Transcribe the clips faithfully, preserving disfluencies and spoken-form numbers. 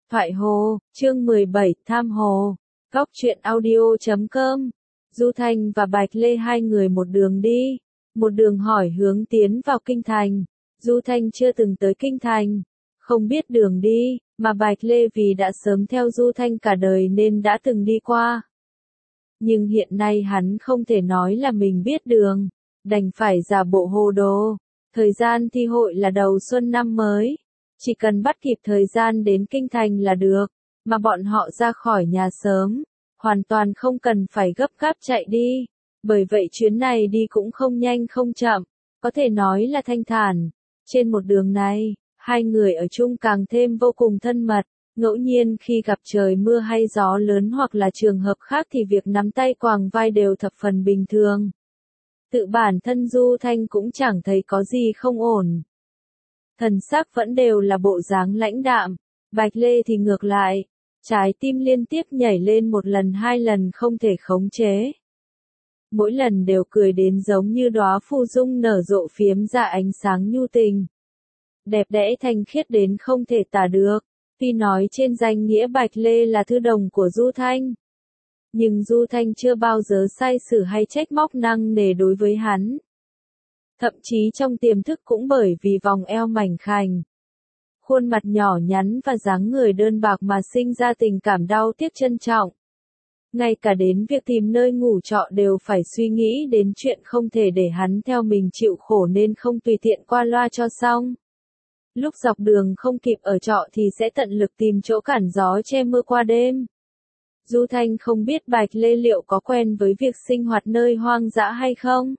Thoại Hồ, chương mười bảy, Tham Hồ, Góc truyện audio chấm com. Du Thanh và Bạch Lê hai người một đường đi, một đường hỏi hướng tiến vào kinh thành. Du Thanh chưa từng tới kinh thành, không biết đường đi, mà Bạch Lê vì đã sớm theo Du Thanh cả đời nên đã từng đi qua. Nhưng hiện nay hắn không thể nói là mình biết đường, đành phải giả bộ hồ đồ. Thời gian thi hội là đầu xuân năm mới, chỉ cần bắt kịp thời gian đến kinh thành là được, mà bọn họ ra khỏi nhà sớm, hoàn toàn không cần phải gấp gáp chạy đi, bởi vậy chuyến này đi cũng không nhanh không chậm, có thể nói là thanh thản. Trên một đường này, hai người ở chung càng thêm vô cùng thân mật, ngẫu nhiên khi gặp trời mưa hay gió lớn hoặc là trường hợp khác thì việc nắm tay quàng vai đều thập phần bình thường. Tự bản thân Du Thanh cũng chẳng thấy có gì không ổn. Thần sắc vẫn đều là bộ dáng lãnh đạm, Bạch Lê thì ngược lại, trái tim liên tiếp nhảy lên một lần hai lần không thể khống chế. Mỗi lần đều cười đến giống như đóa phù dung nở rộ phiếm ra ánh sáng nhu tình. Đẹp đẽ thanh khiết đến không thể tả được, tuy nói trên danh nghĩa Bạch Lê là thư đồng của Du Thanh. Nhưng Du Thanh chưa bao giờ sai sử hay trách móc nặng nề đối với hắn. Thậm chí trong tiềm thức cũng bởi vì vòng eo mảnh khảnh, khuôn mặt nhỏ nhắn và dáng người đơn bạc mà sinh ra tình cảm đau tiếc trân trọng. Ngay cả đến việc tìm nơi ngủ trọ đều phải suy nghĩ đến chuyện không thể để hắn theo mình chịu khổ nên không tùy tiện qua loa cho xong. Lúc dọc đường không kịp ở trọ thì sẽ tận lực tìm chỗ cản gió che mưa qua đêm. Du Thanh không biết Bạch Lê liệu có quen với việc sinh hoạt nơi hoang dã hay không.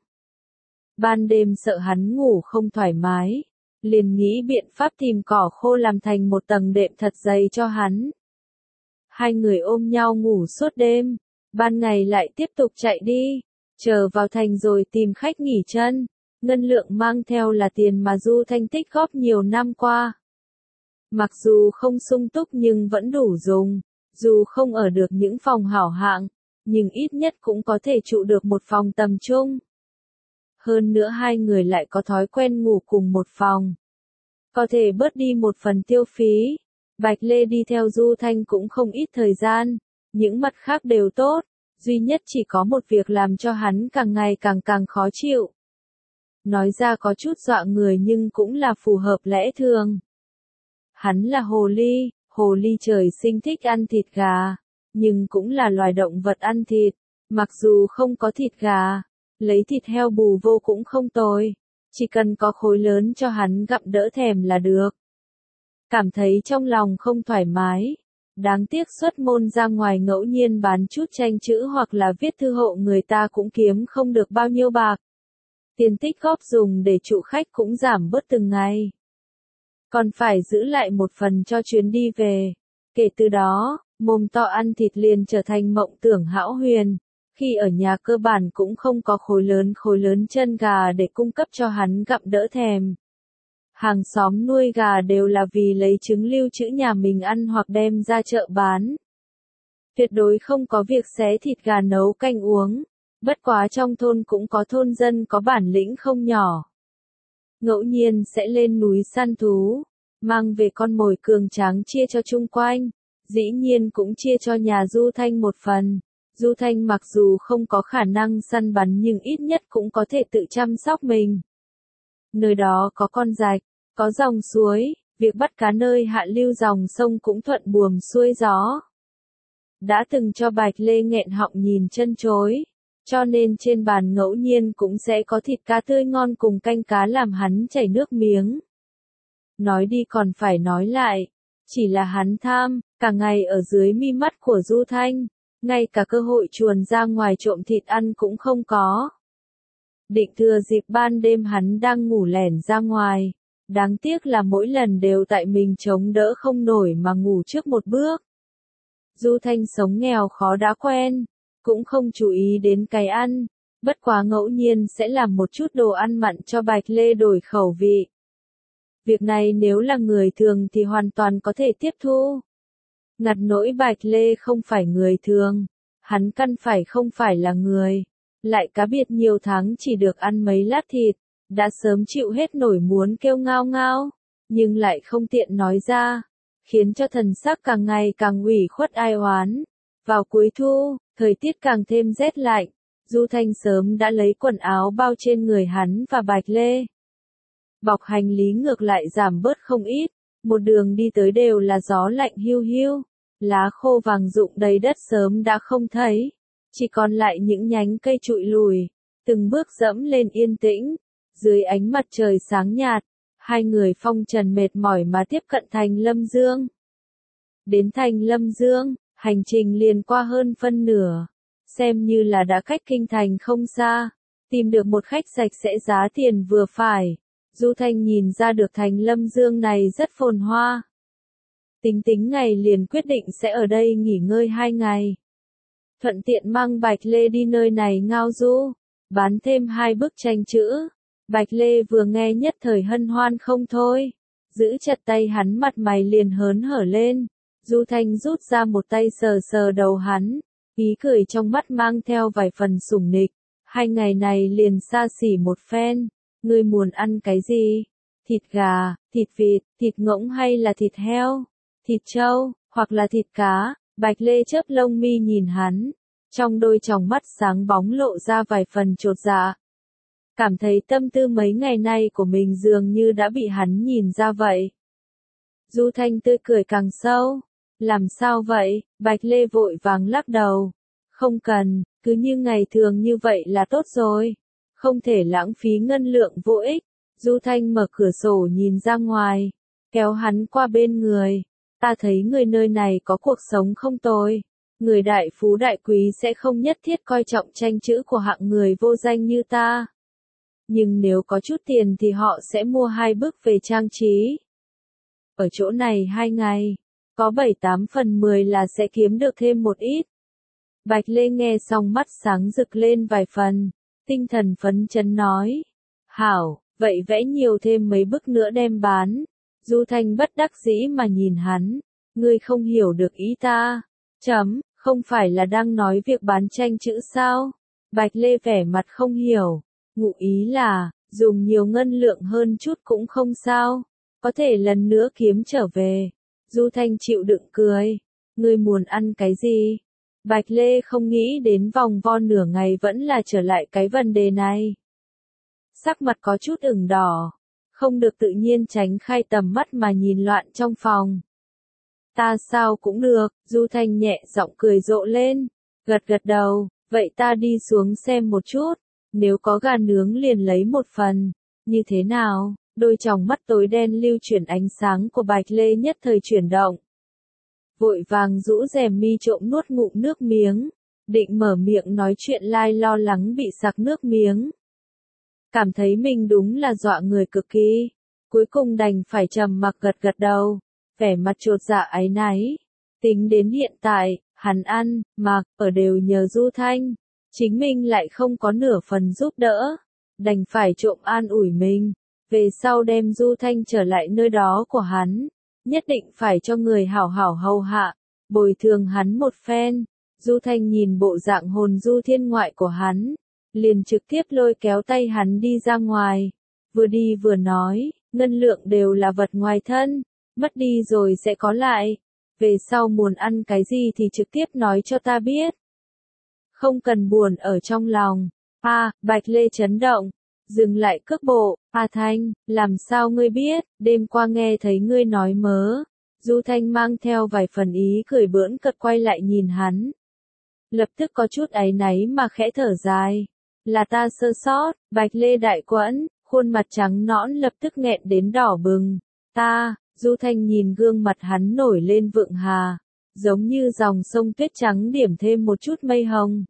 Ban đêm sợ hắn ngủ không thoải mái, liền nghĩ biện pháp tìm cỏ khô làm thành một tầng đệm thật dày cho hắn. Hai người ôm nhau ngủ suốt đêm, ban ngày lại tiếp tục chạy đi, chờ vào thành rồi tìm khách nghỉ chân. Ngân lượng mang theo là tiền mà Du Thanh tích góp nhiều năm qua. Mặc dù không sung túc nhưng vẫn đủ dùng, dù không ở được những phòng hảo hạng, nhưng ít nhất cũng có thể trụ được một phòng tầm trung. Hơn nữa hai người lại có thói quen ngủ cùng một phòng, có thể bớt đi một phần tiêu phí. Bạch Lê đi theo Du Thanh cũng không ít thời gian, những mặt khác đều tốt, duy nhất chỉ có một việc làm cho hắn càng ngày càng càng khó chịu. Nói ra có chút dọa người nhưng cũng là phù hợp lẽ thường. Hắn là hồ ly, hồ ly trời sinh thích ăn thịt gà, nhưng cũng là loài động vật ăn thịt, mặc dù không có thịt gà, lấy thịt heo bù vô cũng không tồi, chỉ cần có khối lớn cho hắn gặm đỡ thèm là được. Cảm thấy trong lòng không thoải mái, đáng tiếc xuất môn ra ngoài ngẫu nhiên bán chút tranh chữ hoặc là viết thư hộ người ta cũng kiếm không được bao nhiêu bạc. Tiền tích góp dùng để trụ khách cũng giảm bớt từng ngày. Còn phải giữ lại một phần cho chuyến đi về. Kể từ đó, mồm to ăn thịt liền trở thành mộng tưởng hão huyền. Khi ở nhà cơ bản cũng không có khối lớn khối lớn chân gà để cung cấp cho hắn gặm đỡ thèm. Hàng xóm nuôi gà đều là vì lấy trứng lưu trữ nhà mình ăn hoặc đem ra chợ bán. Tuyệt đối không có việc xé thịt gà nấu canh uống. Bất quá trong thôn cũng có thôn dân có bản lĩnh không nhỏ. Ngẫu nhiên sẽ lên núi săn thú, mang về con mồi cường tráng chia cho chung quanh, dĩ nhiên cũng chia cho nhà Du Thanh một phần. Du Thanh mặc dù không có khả năng săn bắn nhưng ít nhất cũng có thể tự chăm sóc mình. Nơi đó có con rạch, có dòng suối, việc bắt cá nơi hạ lưu dòng sông cũng thuận buồm xuôi gió. Đã từng cho Bạch Lê nghẹn họng nhìn chân chối. Cho nên trên bàn ngẫu nhiên cũng sẽ có thịt cá tươi ngon cùng canh cá làm hắn chảy nước miếng. Nói đi còn phải nói lại, chỉ là hắn tham, cả ngày ở dưới mi mắt của Du Thanh, ngay cả cơ hội chuồn ra ngoài trộm thịt ăn cũng không có. Định thừa dịp ban đêm hắn đang ngủ lẻn ra ngoài, đáng tiếc là mỗi lần đều tại mình chống đỡ không nổi mà ngủ trước một bước. Du Thanh sống nghèo khó đã quen, cũng không chú ý đến cái ăn, bất quá ngẫu nhiên sẽ làm một chút đồ ăn mặn cho Bạch Lê đổi khẩu vị. Việc này nếu là người thường thì hoàn toàn có thể tiếp thu. Ngặt nỗi Bạch Lê không phải người thường, hắn căn phải không phải là người, lại cá biệt nhiều tháng chỉ được ăn mấy lát thịt, đã sớm chịu hết nổi muốn kêu ngao ngao, nhưng lại không tiện nói ra. khiến cho thần sắc càng ngày càng ủy khuất ai oán. Vào cuối thu, thời tiết càng thêm rét lạnh, Du Thanh sớm đã lấy quần áo bao trên người hắn và Bạch Lê. Bọc hành lý ngược lại giảm bớt không ít, một đường đi tới đều là gió lạnh hiu hiu, lá khô vàng rụng đầy đất sớm đã không thấy, chỉ còn lại những nhánh cây trụi lùi, từng bước dẫm lên yên tĩnh, dưới ánh mặt trời sáng nhạt, hai người phong trần mệt mỏi mà tiếp cận thành Lâm Dương. Đến thành Lâm Dương, hành trình liền qua hơn phân nửa, xem như là đã cách kinh thành không xa, tìm được một khách sạch sẽ giá tiền vừa phải. Du Thanh nhìn ra được thành Lâm Dương này rất phồn hoa. Tính tính ngày liền quyết định sẽ ở đây nghỉ ngơi hai ngày. Thuận tiện mang Bạch Lê đi nơi này ngao du, bán thêm hai bức tranh chữ. Bạch Lê vừa nghe nhất thời hân hoan không thôi, giữ chặt tay hắn mặt mày liền hớn hở lên. Du Thanh rút ra một tay sờ sờ đầu hắn, ý cười trong mắt mang theo vài phần sủng nịch. Hai ngày này liền xa xỉ một phen, ngươi muốn ăn cái gì? Thịt gà, thịt vịt, thịt ngỗng hay là thịt heo, thịt trâu, hoặc là thịt cá? Bạch Lê chớp lông mi nhìn hắn, trong đôi tròng mắt sáng bóng lộ ra vài phần chột dạ. Cảm thấy tâm tư mấy ngày nay của mình dường như đã bị hắn nhìn ra vậy. Du Thanh tươi cười càng sâu. Làm sao vậy? Bạch Lê vội vàng lắc đầu. Không cần, cứ như ngày thường như vậy là tốt rồi. Không thể lãng phí ngân lượng vô ích. Du Thanh mở cửa sổ nhìn ra ngoài, kéo hắn qua bên người. Ta thấy người nơi này có cuộc sống không tồi. Người đại phú đại quý sẽ không nhất thiết coi trọng tranh chữ của hạng người vô danh như ta. Nhưng nếu có chút tiền thì họ sẽ mua hai bức về trang trí. Ở chỗ này hai ngày, có bảy tám phần mười là sẽ kiếm được thêm một ít. Bạch Lê nghe xong mắt sáng rực lên vài phần, tinh thần phấn chấn nói. Hảo, vậy vẽ nhiều thêm mấy bức nữa đem bán. Du Thanh bất đắc dĩ mà nhìn hắn, ngươi không hiểu được ý ta. Chấm, không phải là đang nói việc bán tranh chữ sao? Bạch Lê vẻ mặt không hiểu, ngụ ý là, dùng nhiều ngân lượng hơn chút cũng không sao, có thể lần nữa kiếm trở về. Du Thanh chịu đựng cười, ngươi muốn ăn cái gì? Bạch Lê không nghĩ đến vòng vo nửa ngày vẫn là trở lại cái vấn đề này. Sắc mặt có chút ửng đỏ, không được tự nhiên tránh khai tầm mắt mà nhìn loạn trong phòng. Ta sao cũng được, Du Thanh nhẹ giọng cười rộ lên, gật gật đầu, vậy ta đi xuống xem một chút, nếu có gà nướng liền lấy một phần, như thế nào? Đôi tròng mắt tối đen lưu chuyển ánh sáng của Bạch Lê nhất thời chuyển động. Vội vàng rũ rèm mi trộm nuốt ngụm nước miếng, định mở miệng nói chuyện lai lo lắng bị sặc nước miếng. Cảm thấy mình đúng là dọa người cực kỳ, cuối cùng đành phải trầm mặc gật gật đầu, vẻ mặt chột dạ áy náy. Tính đến hiện tại, hắn ăn, mặc, ở đều nhờ Du Thanh, chính mình lại không có nửa phần giúp đỡ, đành phải trộm an ủi mình. Về sau đem Du Thanh trở lại nơi đó của hắn, nhất định phải cho người hảo hảo hầu hạ, bồi thường hắn một phen. Du Thanh nhìn bộ dạng hồn du thiên ngoại của hắn, liền trực tiếp lôi kéo tay hắn đi ra ngoài, vừa đi vừa nói, ngân lượng đều là vật ngoài thân, mất đi rồi sẽ có lại, về sau muốn ăn cái gì thì trực tiếp nói cho ta biết. Không cần buồn ở trong lòng. À, Bạch Lê chấn động. Dừng lại cước bộ, A Thanh, làm sao ngươi biết, đêm qua nghe thấy ngươi nói mớ. Du Thanh mang theo vài phần ý cười bỡn cợt quay lại nhìn hắn. Lập tức có chút áy náy mà khẽ thở dài. Là ta sơ sót, Bạch Lê đại quẫn, khuôn mặt trắng nõn lập tức nghẹn đến đỏ bừng. Ta, Du Thanh nhìn gương mặt hắn nổi lên vượng hà, giống như dòng sông tuyết trắng điểm thêm một chút mây hồng.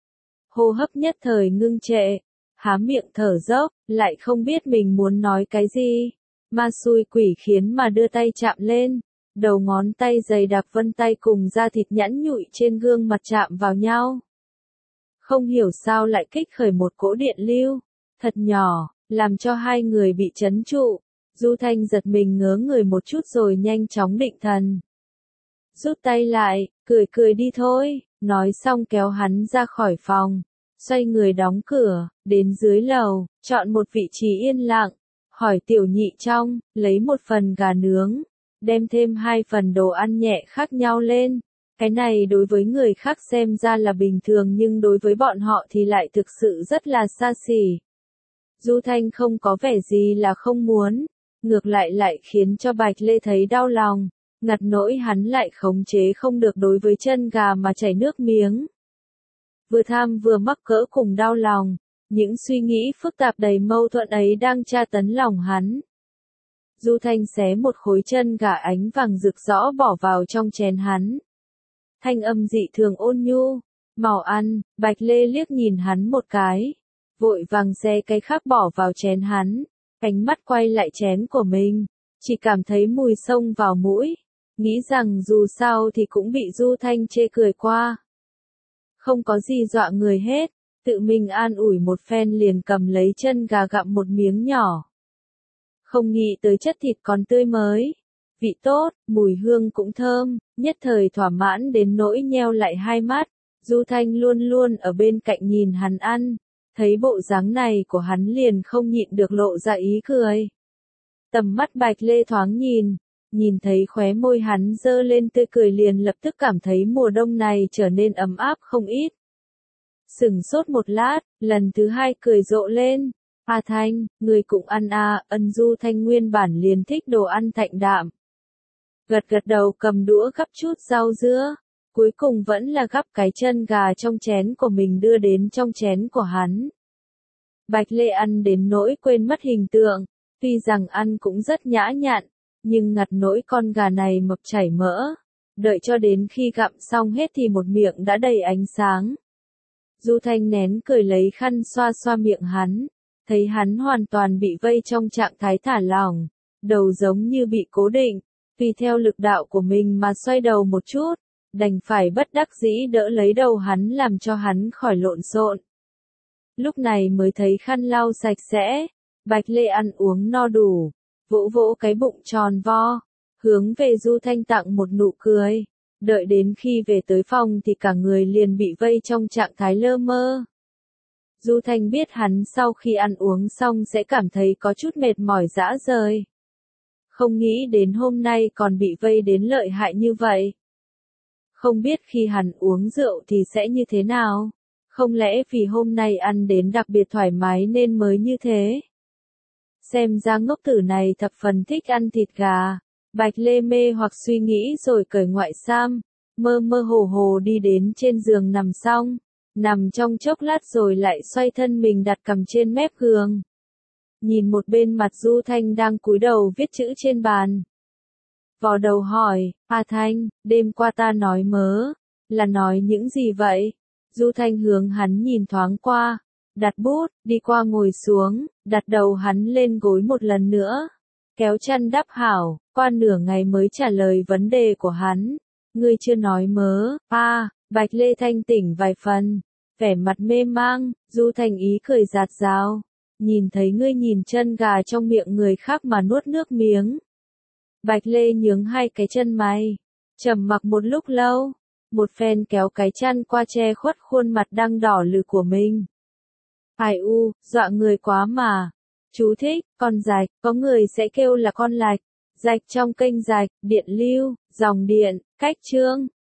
Hô hấp nhất thời ngưng trệ. Há miệng thở dốc, lại không biết mình muốn nói cái gì. Ma xui quỷ khiến mà đưa tay chạm lên, đầu ngón tay dày đặc vân tay cùng da thịt nhẵn nhụi trên gương mặt chạm vào nhau. Không hiểu sao lại kích khởi một cỗ điện lưu, thật nhỏ, làm cho hai người bị chấn trụ. Du Thanh giật mình ngớ người một chút rồi nhanh chóng định thần. Rút tay lại, cười cười đi thôi, nói xong kéo hắn ra khỏi phòng. Xoay người đóng cửa, đến dưới lầu, chọn một vị trí yên lặng, hỏi tiểu nhị trong, lấy một phần gà nướng, đem thêm hai phần đồ ăn nhẹ khác nhau lên. Cái này đối với người khác xem ra là bình thường nhưng đối với bọn họ thì lại thực sự rất là xa xỉ. Du Thanh không có vẻ gì là không muốn, ngược lại lại khiến cho Bạch Lê thấy đau lòng, ngặt nỗi hắn lại khống chế không được đối với chân gà mà chảy nước miếng. Vừa tham vừa mắc cỡ cùng đau lòng, những suy nghĩ phức tạp đầy mâu thuẫn ấy đang tra tấn lòng hắn. Du Thanh xé một khối chân gà ánh vàng rực rõ bỏ vào trong chén hắn. Thanh âm dị thường ôn nhu, mau ăn. Bạch Lê liếc nhìn hắn một cái, vội vàng xé cái khác bỏ vào chén hắn, ánh mắt quay lại chén của mình, chỉ cảm thấy mùi xông vào mũi, nghĩ rằng dù sao thì cũng bị Du Thanh chê cười qua. Không có gì dọa người hết, tự mình an ủi một phen liền cầm lấy chân gà gặm một miếng nhỏ. Không nghĩ tới chất thịt còn tươi mới, vị tốt, mùi hương cũng thơm, nhất thời thỏa mãn đến nỗi nheo lại hai mắt. Du Thanh luôn luôn ở bên cạnh nhìn hắn ăn, thấy bộ dáng này của hắn liền không nhịn được lộ ra ý cười. Tầm mắt Bạch Lê thoáng nhìn, nhìn thấy khóe môi hắn dơ lên tươi cười liền lập tức cảm thấy mùa đông này trở nên ấm áp không ít. Sửng sốt một lát, lần thứ hai cười rộ lên. A Thanh, người cũng ăn à, ân. Du Thanh nguyên bản liền thích đồ ăn thạnh đạm. Gật gật đầu cầm đũa gắp chút rau dưa, cuối cùng vẫn là gắp cái chân gà trong chén của mình đưa đến trong chén của hắn. Bạch Lê ăn đến nỗi quên mất hình tượng, tuy rằng ăn cũng rất nhã nhặn, nhưng ngặt nỗi con gà này mập chảy mỡ, đợi cho đến khi gặm xong hết thì một miệng đã đầy ánh sáng. Du Thanh nén cười lấy khăn xoa xoa miệng hắn, thấy hắn hoàn toàn bị vây trong trạng thái thả lỏng, đầu giống như bị cố định, tùy theo lực đạo của mình mà xoay đầu một chút, đành phải bất đắc dĩ đỡ lấy đầu hắn làm cho hắn khỏi lộn xộn. Lúc này mới thấy khăn lau sạch sẽ, Bạch Lê ăn uống no đủ, vỗ vỗ cái bụng tròn vo, hướng về Du Thanh tặng một nụ cười. Đợi đến khi về tới phòng thì cả người liền bị vây trong trạng thái lơ mơ. Du Thanh biết hắn sau khi ăn uống xong sẽ cảm thấy có chút mệt mỏi rã rời. Không nghĩ đến hôm nay còn bị vây đến lợi hại như vậy. Không biết khi hắn uống rượu thì sẽ như thế nào? Không lẽ vì hôm nay ăn đến đặc biệt thoải mái nên mới như thế? Xem ra ngốc tử này thập phần thích ăn thịt gà. Bạch Lê mê hoặc suy nghĩ rồi cởi ngoại sam, mơ mơ hồ hồ đi đến trên giường nằm xong, nằm trong chốc lát rồi lại xoay thân mình đặt cằm trên mép giường. Nhìn một bên mặt Du Thanh đang cúi đầu viết chữ trên bàn. Vò đầu hỏi, A Thanh, đêm qua ta nói mớ, là nói những gì vậy? Du Thanh hướng hắn nhìn thoáng qua, đặt bút, đi qua ngồi xuống, đặt đầu hắn lên gối một lần nữa. Kéo chăn đắp hảo, qua nửa ngày mới trả lời vấn đề của hắn. Ngươi chưa nói mớ, a à, Bạch Lê thanh tỉnh vài phần, vẻ mặt mê mang, Du Thanh ý cười giạt rào. Nhìn thấy ngươi nhìn chân gà trong miệng người khác mà nuốt nước miếng. Bạch Lê nhướng hai cái chân mày, trầm mặc một lúc lâu, một phen kéo cái chăn qua che khuất khuôn mặt đang đỏ lừ của mình. Ai u, dọa người quá mà. Chú thích, con rạch, có người sẽ kêu là con lạch, rạch trong kênh rạch, điện lưu, dòng điện, cách chương.